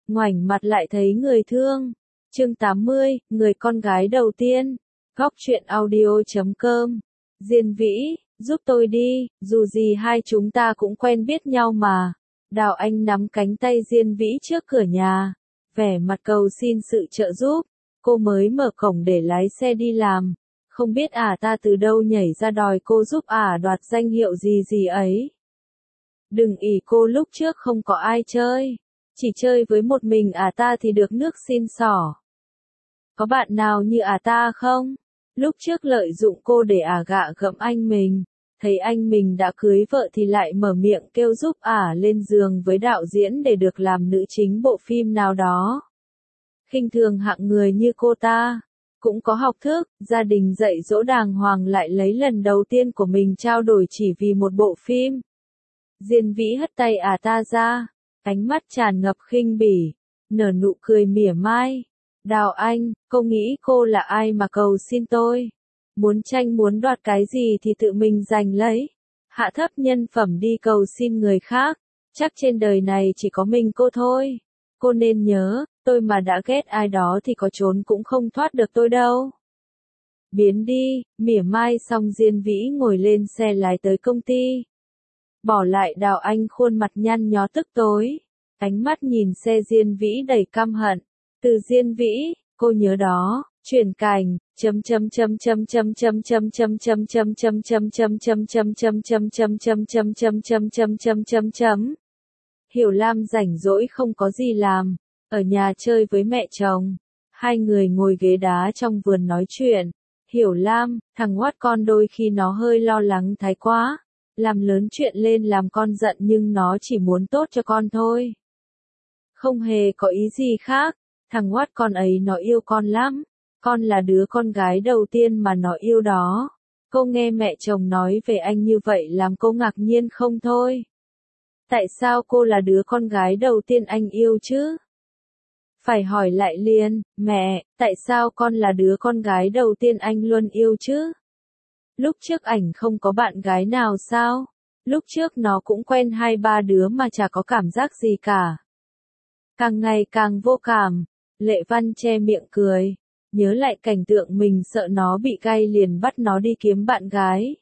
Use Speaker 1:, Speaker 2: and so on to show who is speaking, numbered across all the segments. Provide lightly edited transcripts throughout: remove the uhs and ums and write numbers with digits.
Speaker 1: ngoảnh mặt lại thấy người thương. Chương 80, người con gái đầu tiên. Góc truyện audio.com. Diên Vĩ, giúp tôi đi, dù gì hai chúng ta cũng quen biết nhau mà. Đào Anh nắm cánh tay Diên Vĩ trước cửa nhà, vẻ mặt cầu xin sự trợ giúp. Cô mới mở cổng để lái xe đi làm, không biết ta từ đâu nhảy ra đòi cô giúp đoạt danh hiệu gì gì ấy. Đừng ỷ cô lúc trước không có ai chơi, chỉ chơi với một mình ta thì được nước xin xỏ. Có bạn nào như ta không? Lúc trước lợi dụng cô để gạ gẫm anh mình, thấy anh mình đã cưới vợ thì lại mở miệng kêu giúp lên giường với đạo diễn để được làm nữ chính bộ phim nào đó. Khinh thường hạng người như cô ta, cũng có học thức, gia đình dạy dỗ đàng hoàng lại lấy lần đầu tiên của mình trao đổi chỉ vì một bộ phim. Diên Vĩ hất tay ta ra, ánh mắt tràn ngập khinh bỉ, nở nụ cười mỉa mai. Đào Anh, cô nghĩ cô là ai mà cầu xin tôi? Muốn tranh muốn đoạt cái gì thì tự mình giành lấy. Hạ thấp nhân phẩm đi cầu xin người khác, chắc trên đời này chỉ có mình cô thôi. Cô nên nhớ, tôi mà đã ghét ai đó thì có trốn cũng không thoát được tôi đâu. Biến đi, mỉa mai xong Diên Vĩ ngồi lên xe lái tới công ty. Bỏ lại Đào Anh khuôn mặt nhăn nhó tức tối. Ánh mắt nhìn xe Diên Vĩ đầy căm hận. Từ Diên Vĩ, cô nhớ đó, chuyển cảnh, Hiểu Lam rảnh rỗi không có gì làm, ở nhà chơi với mẹ chồng. Hai người ngồi ghế đá trong vườn nói chuyện. Hiểu Lam, thằng Hoắt con đôi khi nó hơi lo lắng thái quá, làm lớn chuyện lên làm con giận nhưng nó chỉ muốn tốt cho con thôi. Không hề có ý gì khác, thằng Hoắt con ấy nó yêu con lắm, con là đứa con gái đầu tiên mà nó yêu đó. Cô nghe mẹ chồng nói về anh như vậy làm cô ngạc nhiên không thôi. Tại sao cô là đứa con gái đầu tiên anh yêu chứ? Phải hỏi lại liền, mẹ, tại sao con là đứa con gái đầu tiên anh luôn yêu chứ? Lúc trước ảnh không có bạn gái nào sao? Lúc trước nó cũng quen 2-3 đứa mà chả có cảm giác gì cả. Càng ngày càng vô cảm, Lệ Văn che miệng cười, nhớ lại cảnh tượng mình sợ nó bị gay liền bắt nó đi kiếm bạn gái.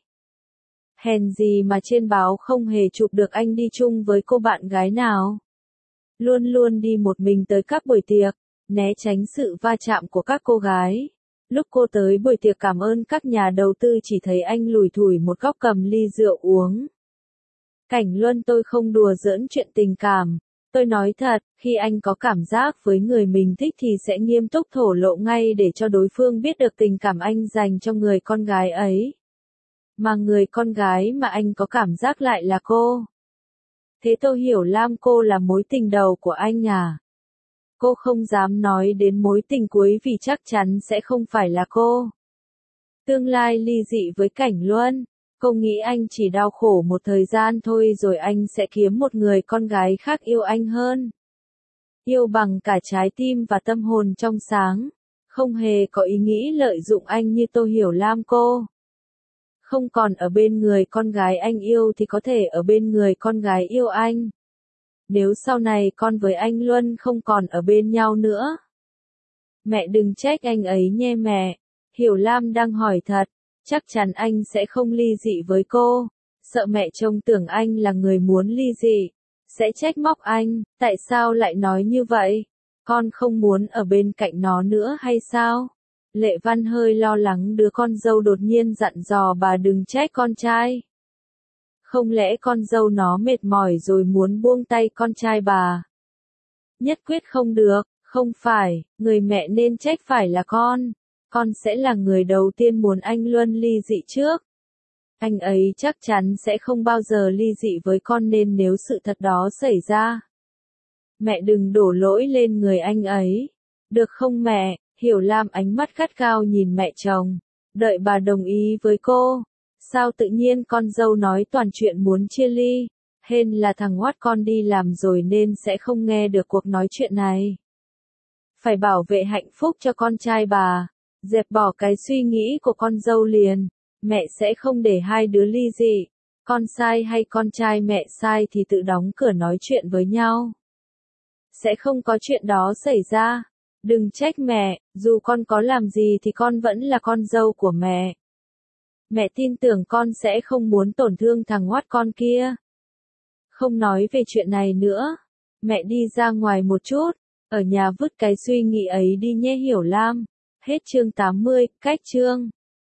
Speaker 1: Hèn gì mà trên báo không hề chụp được anh đi chung với cô bạn gái nào. Luôn luôn đi một mình tới các buổi tiệc, né tránh sự va chạm của các cô gái. Lúc cô tới buổi tiệc cảm ơn các nhà đầu tư chỉ thấy anh lủi thủi một góc cầm ly rượu uống. Cảnh Luân, tôi không đùa giỡn chuyện tình cảm. Tôi nói thật, khi anh có cảm giác với người mình thích thì sẽ nghiêm túc thổ lộ ngay để cho đối phương biết được tình cảm anh dành cho người con gái ấy. Mà người con gái mà anh có cảm giác lại là cô. Thế tôi hiểu Lam cô là mối tình đầu của anh à? Cô không dám nói đến mối tình cuối vì chắc chắn sẽ không phải là cô. Tương lai ly dị với Cảnh Luân, cô nghĩ anh chỉ đau khổ một thời gian thôi rồi anh sẽ kiếm một người con gái khác yêu anh hơn. Yêu bằng cả trái tim và tâm hồn trong sáng, không hề có ý nghĩ lợi dụng anh như tôi hiểu Lam cô. Không còn ở bên người con gái anh yêu thì có thể ở bên người con gái yêu anh. Nếu sau này con với anh Luân không còn ở bên nhau nữa. Mẹ đừng trách anh ấy nhé mẹ. Hiểu Lam đang hỏi thật, chắc chắn anh sẽ không ly dị với cô. Sợ mẹ chồng tưởng anh là người muốn ly dị, sẽ trách móc anh, tại sao lại nói như vậy? Con không muốn ở bên cạnh nó nữa hay sao? Lệ Văn hơi lo lắng đứa con dâu đột nhiên dặn dò bà đừng trách con trai. Không lẽ con dâu nó mệt mỏi rồi muốn buông tay con trai bà? Nhất quyết không được, không phải, người mẹ nên trách phải là con. Con sẽ là người đầu tiên muốn anh Luân ly dị trước. Anh ấy chắc chắn sẽ không bao giờ ly dị với con nên nếu sự thật đó xảy ra, mẹ đừng đổ lỗi lên người anh ấy. Được không mẹ? Hiểu Lam ánh mắt gắt gao nhìn mẹ chồng, đợi bà đồng ý với cô. Sao tự nhiên con dâu nói toàn chuyện muốn chia ly? Hên là thằng Hoắt con đi làm rồi nên sẽ không nghe được cuộc nói chuyện này. Phải bảo vệ hạnh phúc cho con trai bà. Dẹp bỏ cái suy nghĩ của con dâu liền. Mẹ sẽ không để hai đứa ly dị. Con sai hay con trai mẹ sai thì tự đóng cửa nói chuyện với nhau. sẽ không có chuyện đó xảy ra. Đừng trách mẹ, dù con có làm gì thì con vẫn là con dâu của mẹ. Mẹ tin tưởng con sẽ không muốn tổn thương thằng hoắt con kia. Không nói về chuyện này nữa. Mẹ đi ra ngoài một chút, ở nhà vứt cái suy nghĩ ấy đi nhé Hiểu Lam. Hết chương 80, cách chương.